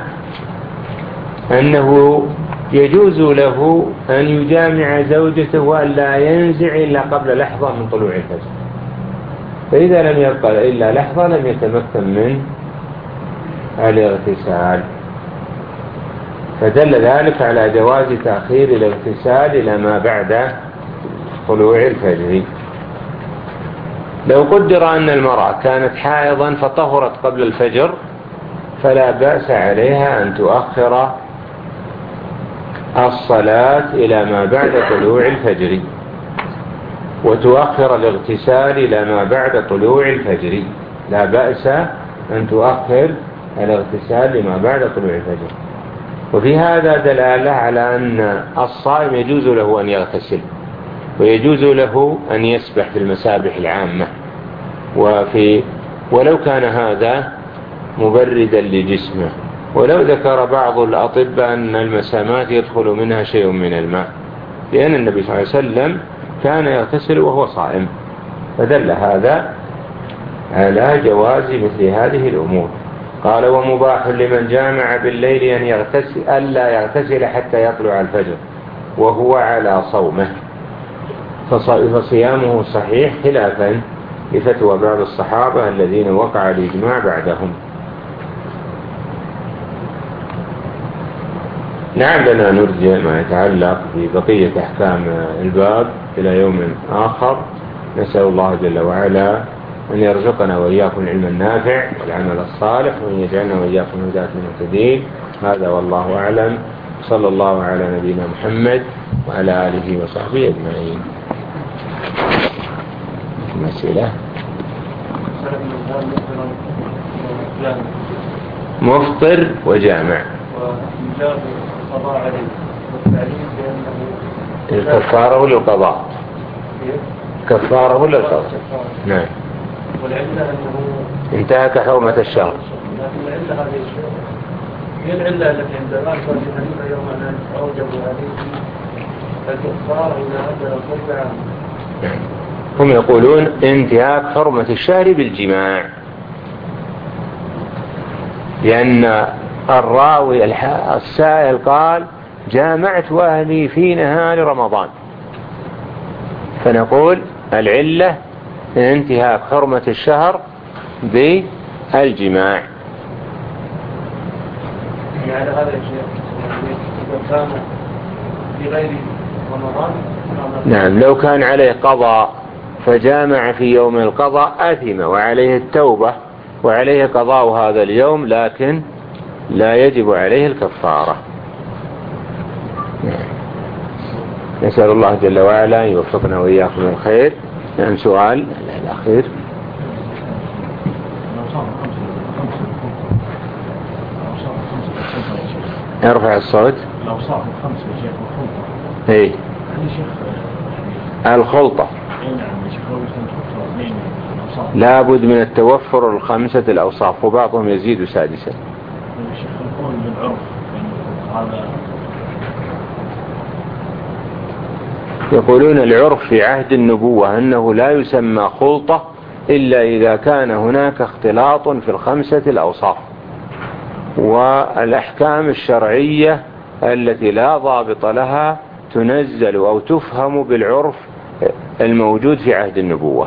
Speaker 1: أنه يجوز له أن يجامع زوجته وأن لا ينزع إلا قبل لحظة من طلوع الفجر، فإذا لم يبقى إلا لحظة لم يتمكن من الاغتسال. فدل ذلك على جواز تأخير الاغتسال إلى ما بعد طلوع الفجر. لو قدر أن المرأة كانت حائضا فطهرت قبل الفجر فلا بأس عليها أن تؤخر الصلاة إلى ما بعد طلوع الفجر، وتؤخر الاغتسال إلى ما بعد طلوع الفجر. لا بأس أن تؤخر الاغتسال لما بعد طلوع الفجر. وفي هذا دلالة على أن الصائم يجوز له أن يغتسل، ويجوز له أن يسبح في المسابح العامة، وفي ولو كان هذا مبردا لجسمه. ولو ذكر بعض الأطباء أن المسامات يدخل منها شيء من الماء، لأن النبي صلى الله عليه وسلم كان يغتسل وهو صائم، فدل هذا على جواز مثل هذه الأمور. قال: ومباح لمن جامع بالليل أن يغتسل ألا يغتسل حتى يطلع الفجر وهو على صومه، فصيامه صحيح خلافا لفتوى بعض الصحابة الذين وقع الإجماع بعدهم. نعم، لنا نرجع ما يتعلق ببقية أحكام الباب إلى يوم آخر. نسأل الله جل وعلا أن يرزقنا وإياكم العلم النافع والعمل الصالح، وأن يجعلنا وإياكم هداة المهتدين. هذا والله أعلم. صلى الله على نبينا محمد وعلى آله وصحبه أجمعين. مسألة مفطر وجامع الكفارة للقضاء، كفارة للقضاء. نعم.
Speaker 3: والعلة أنه
Speaker 1: انتهك حرمة الشهر.
Speaker 3: لكن العلة هذه هي العلة التي عند الآخر في حديث يوم أن أوجبوا هذه الكفارة إذا أدى الخلق عنه.
Speaker 1: هم يقولون انتهاك حرمة الشهر بالجماع، لأن الراوي السائل قال: جامعت أهلي في نهار رمضان، فنقول العلة انتهاك حرمة الشهر بالجماع.
Speaker 3: يعني هذا الشيء إذا كان في غير رمضان.
Speaker 1: نعم، لو كان عليه قضاء فجامع في يوم القضاء آثم وعليه التوبة وعليه قضاء هذا اليوم، لكن لا يجب عليه الكفارة. نسأل الله جل وعلا أن يوفقنا وإياكم الخير. نعم، سؤال الأخير. ارفع الصوت.
Speaker 3: لو صار خمسة يا شيخ الخلطة.
Speaker 1: ايه
Speaker 3: يعني شيخ
Speaker 1: الخلطة. لابد من التوفر الخمسة الأوصاف، وبعضهم يزيد سادسا.
Speaker 3: الشيخ يقول بالعرف هذا.
Speaker 1: يقولون العرف في عهد النبوة أنه لا يسمى خلطة إلا إذا كان هناك اختلاط في الخمسة الأوصاف، والأحكام الشرعية التي لا ضابط لها تنزل أو تفهم بالعرف الموجود في عهد النبوة،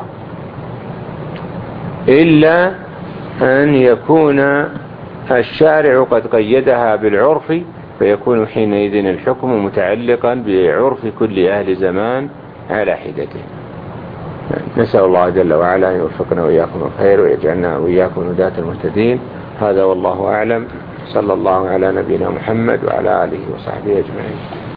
Speaker 1: إلا أن يكون الشارع قد قيدها بالعرف، فيكون حينئذ الحكم متعلقا بعرف كل أهل زمان على حدته. نسأل الله جل وعلا أن يوفقنا وإياكم الخير ويجعلنا وإياكم هداة المهتدين. هذا والله أعلم. صلى الله على نبينا محمد وعلى آله وصحبه أجمعين.